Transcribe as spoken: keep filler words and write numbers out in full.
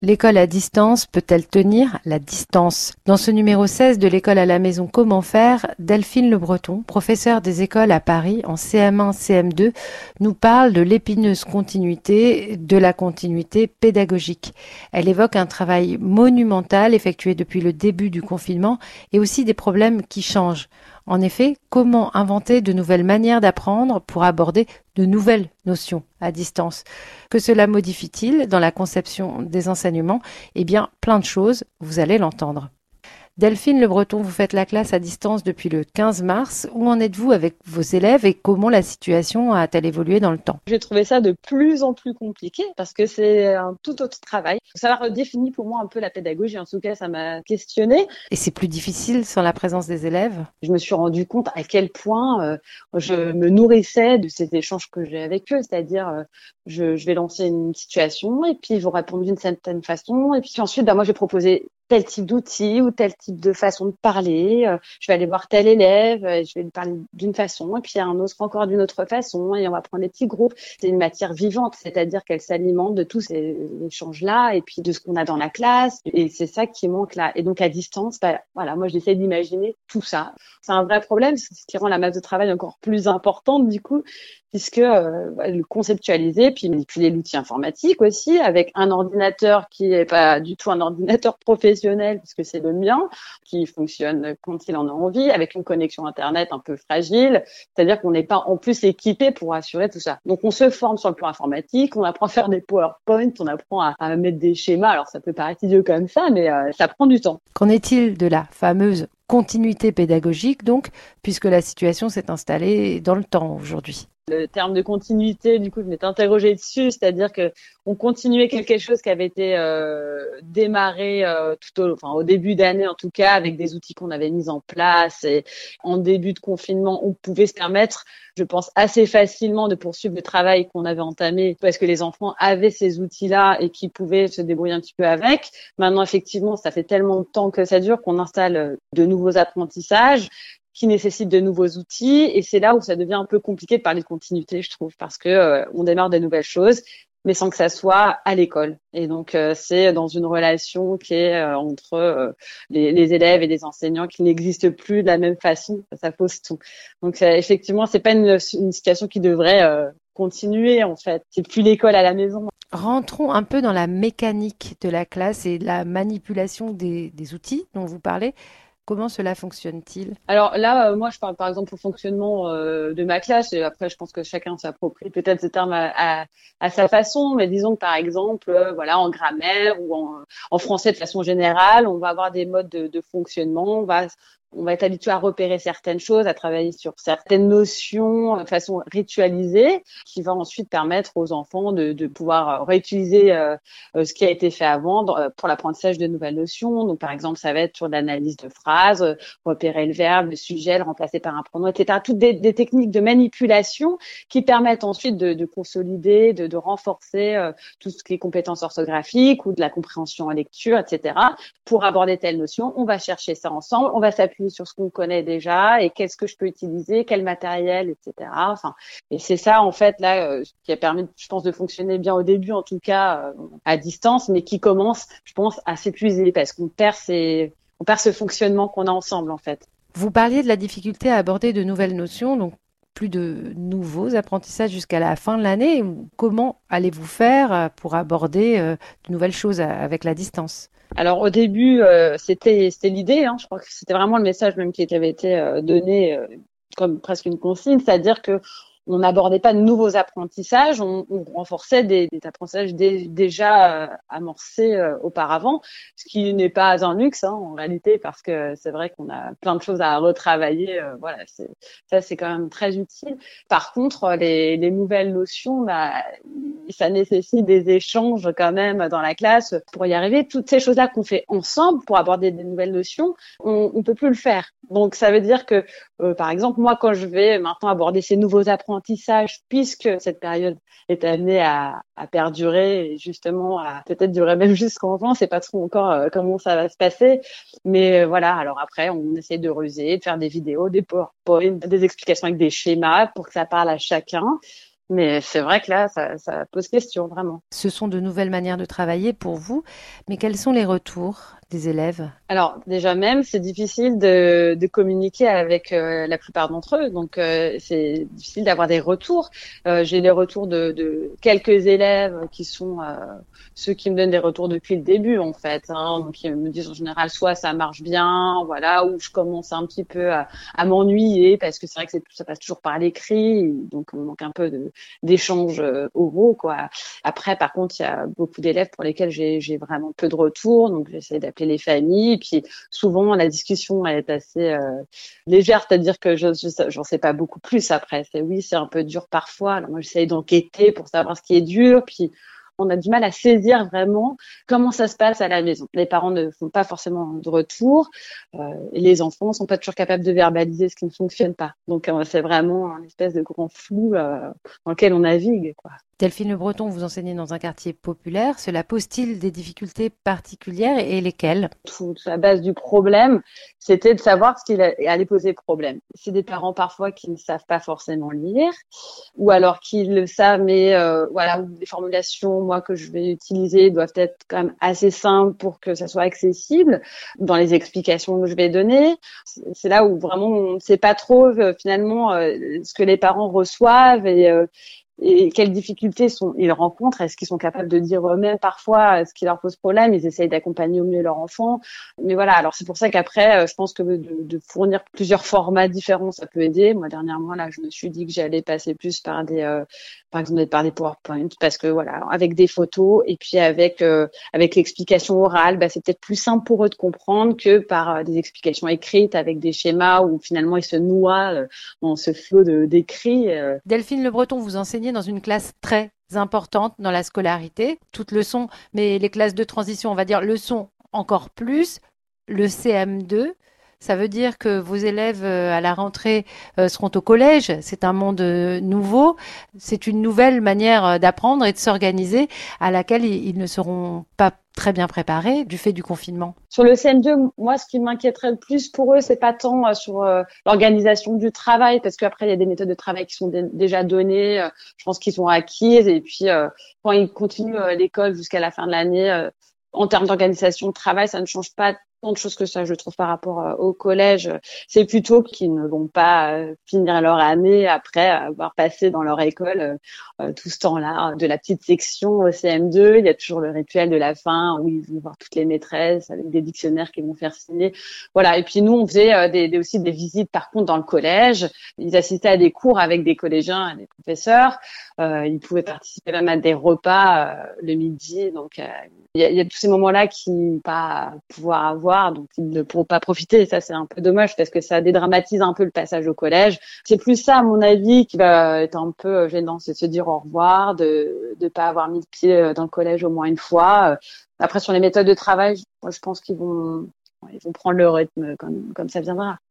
L'école à distance peut-elle tenir la distance? Dans ce numéro seize de l'école à la maison Comment faire, Delphine Le Breton, professeure des écoles à Paris en C M un C M deux, nous parle de l'épineuse continuité de la continuité pédagogique. Elle évoque un travail monumental effectué depuis le début du confinement et aussi des problèmes qui changent. En effet, comment inventer de nouvelles manières d'apprendre pour aborder de nouvelles notions à distance? Que cela modifie-t-il dans la conception des enseignements? Eh bien, plein de choses, vous allez l'entendre. Delphine Le Breton, vous faites la classe à distance depuis le quinze mars. Où en êtes-vous avec vos élèves et comment la situation a-t-elle évolué dans le temps? J'ai trouvé ça de plus en plus compliqué parce que c'est un tout autre travail. Ça a redéfini pour moi un peu la pédagogie. En tout cas, ça m'a questionnée. Et c'est plus difficile sans la présence des élèves? Je me suis rendu compte à quel point euh, je me nourrissais de ces échanges que j'ai avec eux. C'est-à-dire, euh, je, je vais lancer une situation et puis ils vont répondre d'une certaine façon. Et puis ensuite, bah, moi, je vais proposer tel type d'outil ou tel type de façon de parler. Euh, je vais aller voir tel élève, euh, je vais lui parler d'une façon, et puis un autre encore d'une autre façon, et on va prendre des petits groupes. C'est une matière vivante, c'est-à-dire qu'elle s'alimente de tous ces échanges-là, et puis de ce qu'on a dans la classe, et c'est ça qui manque là. Et donc à distance, bah, voilà, moi j'essaie d'imaginer tout ça. C'est un vrai problème, c'est ce qui rend la masse de travail encore plus importante du coup, puisque euh, le conceptualiser, puis manipuler l'outil informatique aussi, avec un ordinateur qui est pas du tout un ordinateur professionnel, puisque c'est le mien, qui fonctionne quand il en a envie, avec une connexion Internet un peu fragile, c'est-à-dire qu'on n'est pas en plus équipé pour assurer tout ça. Donc on se forme sur le plan informatique, on apprend à faire des PowerPoint, on apprend à, à mettre des schémas, alors ça peut paraître idiot comme ça, mais euh, ça prend du temps. Qu'en est-il de la fameuse continuité pédagogique, donc, puisque la situation s'est installée dans le temps aujourd'hui? Le terme de continuité, du coup, je m'étais interrogée dessus, c'est-à-dire que on continuait quelque chose qui avait été euh, démarré euh, tout au, enfin, au début d'année en tout cas, avec des outils qu'on avait mis en place. Et en début de confinement, on pouvait se permettre, je pense, assez facilement de poursuivre le travail qu'on avait entamé parce que les enfants avaient ces outils-là et qu'ils pouvaient se débrouiller un petit peu avec. Maintenant, effectivement, ça fait tellement de temps que ça dure qu'on installe de nouveaux apprentissages qui nécessitent de nouveaux outils, et c'est là où ça devient un peu compliqué de parler de continuité, je trouve, parce que euh, on démarre des nouvelles choses, mais sans que ça soit à l'école. Et donc euh, c'est dans une relation qui est euh, entre euh, les, les élèves et les enseignants qui n'existe plus de la même façon. Ça pose tout. Donc euh, effectivement, c'est pas une, une situation qui devrait euh, continuer en fait. C'est plus l'école à la maison. Rentrons un peu dans la mécanique de la classe et la manipulation des, des outils dont vous parlez. Comment cela fonctionne-t-il? Alors là, euh, moi, je parle par exemple au fonctionnement euh, de ma classe, et après, je pense que chacun s'approprie peut-être ce terme à, à, à sa façon, mais disons que par exemple, euh, voilà, en grammaire ou en, en français de façon générale, on va avoir des modes de, de fonctionnement, on va on va être habitué à repérer certaines choses, à travailler sur certaines notions de façon ritualisée, qui va ensuite permettre aux enfants de, de pouvoir réutiliser euh, ce qui a été fait avant pour l'apprentissage de nouvelles notions. Donc, par exemple, ça va être sur l'analyse de phrases, repérer le verbe, le sujet, le remplacer par un pronom, et cetera. Toutes des, des techniques de manipulation qui permettent ensuite de, de consolider, de, de renforcer euh, tout ce qui est compétences orthographiques ou de la compréhension en lecture, et cetera. Pour aborder telle notion, on va chercher ça ensemble, on va s'appuyer sur ce qu'on connaît déjà et qu'est-ce que je peux utiliser, quel matériel, et cetera. Enfin, et c'est ça en fait là euh, qui a permis, je pense, de fonctionner bien au début, en tout cas euh, à distance, mais qui commence, je pense, à s'épuiser parce qu'on perd ces, on perd ce fonctionnement qu'on a ensemble en fait. Vous parliez de la difficulté à aborder de nouvelles notions, donc plus de nouveaux apprentissages jusqu'à la fin de l'année. Comment allez-vous faire pour aborder euh, de nouvelles choses avec la distance? Alors au début, euh, c'était c'était l'idée, hein, je crois que c'était vraiment le message même qui avait été euh, donné euh, comme presque une consigne, c'est-à-dire que on n'abordait pas de nouveaux apprentissages, on, on renforçait des, des apprentissages dé, déjà euh, amorcés euh, auparavant, ce qui n'est pas un luxe hein, en réalité, parce que c'est vrai qu'on a plein de choses à retravailler. Euh, voilà, c'est, ça c'est quand même très utile. Par contre, les, les nouvelles notions, bah, ça nécessite des échanges quand même dans la classe pour y arriver. Toutes ces choses-là qu'on fait ensemble pour aborder des nouvelles notions, on, on peut plus le faire. Donc ça veut dire que, euh, par exemple, moi quand je vais maintenant aborder ces nouveaux apprentissages, puisque cette période est amenée à, à perdurer et justement à peut-être durer même jusqu'en juin, c'est pas trop encore euh, comment ça va se passer, mais euh, voilà. Alors après, on essaie de ruser, de faire des vidéos, des PowerPoint, des explications avec des schémas pour que ça parle à chacun. Mais c'est vrai que là, ça, ça pose question, vraiment. Ce sont de nouvelles manières de travailler pour vous, mais quels sont les retours des élèves? Alors déjà même, c'est difficile de, de communiquer avec euh, la plupart d'entre eux, donc euh, c'est difficile d'avoir des retours. Euh, j'ai les retours de, de quelques élèves qui sont euh, ceux qui me donnent des retours depuis le début en fait, hein, donc ils me disent en général soit ça marche bien, voilà, ou je commence un petit peu à, à m'ennuyer parce que c'est vrai que c'est, ça passe toujours par l'écrit, donc on manque un peu de, d'échanges euh, oraux quoi. Après par contre il y a beaucoup d'élèves pour lesquels j'ai, j'ai vraiment peu de retours, donc j'essaie d'appeler les familles. Puis souvent la discussion elle est assez euh, légère, c'est-à-dire que je, je j'en sais pas beaucoup plus après. C'est oui, c'est un peu dur parfois. Alors moi j'essaye d'enquêter pour savoir ce qui est dur, puis on a du mal à saisir vraiment comment ça se passe à la maison. Les parents ne font pas forcément de retour, euh, et les enfants sont pas toujours capables de verbaliser ce qui ne fonctionne pas. Donc euh, c'est vraiment un espèce de grand flou euh, dans lequel on navigue, quoi. Delphine Le Breton, vous enseignez dans un quartier populaire. Cela pose-t-il des difficultés particulières et lesquelles? Toute la base du problème, c'était de savoir ce qui allait poser problème. C'est des parents parfois qui ne savent pas forcément lire, ou alors qui le savent, mais euh, voilà, où les formulations, moi, que je vais utiliser doivent être quand même assez simples pour que ça soit accessible dans les explications que je vais donner. C'est là où vraiment on ne sait pas trop euh, finalement euh, ce que les parents reçoivent et euh, et quelles difficultés sont, ils rencontrent. Est-ce qu'ils sont capables de dire eux-mêmes parfois ce qui leur pose problème? Ils essayent d'accompagner au mieux leur enfant. Mais voilà, alors c'est pour ça qu'après, je pense que de, de fournir plusieurs formats différents, ça peut aider. Moi, dernièrement, là, je me suis dit que j'allais passer plus par des, euh, par exemple, par des PowerPoint, parce que voilà, avec des photos et puis avec euh, avec l'explication orale, bah, c'est peut-être plus simple pour eux de comprendre que par euh, des explications écrites avec des schémas où finalement ils se noient euh, dans ce flot de d'écrits. Euh. Delphine Le Breton, vous enseignez dans une classe très importante dans la scolarité, toutes leçons, mais les classes de transition, on va dire leçons encore plus, le C M deux. Ça veut dire que vos élèves euh, à la rentrée euh, seront au collège. C'est un monde euh, nouveau. C'est une nouvelle manière euh, d'apprendre et de s'organiser à laquelle ils, ils ne seront pas très bien préparés du fait du confinement. Sur le C M deux, moi, ce qui m'inquiéterait le plus pour eux, c'est pas tant euh, sur euh, l'organisation du travail, parce qu'après, il y a des méthodes de travail qui sont dé- déjà données, euh, je pense qu'ils sont acquises, et puis euh, quand ils continuent euh, l'école jusqu'à la fin de l'année, euh, en termes d'organisation de travail, ça ne change pas tant de choses que ça, je trouve, par rapport euh, au collège. C'est plutôt qu'ils ne vont pas euh, finir leur année après avoir passé dans leur école euh, euh, tout ce temps-là, de la petite section au C M deux. Il y a toujours le rituel de la fin où ils vont voir toutes les maîtresses avec des dictionnaires qu'ils vont faire signer. Voilà. Et puis nous, on faisait euh, des, des, aussi des visites, par contre, dans le collège. Ils assistaient à des cours avec des collégiens et des professeurs. Euh, ils pouvaient participer même à des repas euh, le midi. Donc, euh, il y a, il y a tous ces moments-là qu'ils ne vont pas pouvoir avoir, donc ils ne pourront pas profiter. Et ça, c'est un peu dommage parce que ça dédramatise un peu le passage au collège. C'est plus ça, à mon avis, qui va être un peu gênant, c'est de se dire au revoir, de ne pas avoir mis le pied dans le collège au moins une fois. Après, sur les méthodes de travail, moi, je pense qu'ils vont, ils vont prendre le rythme comme, comme ça viendra.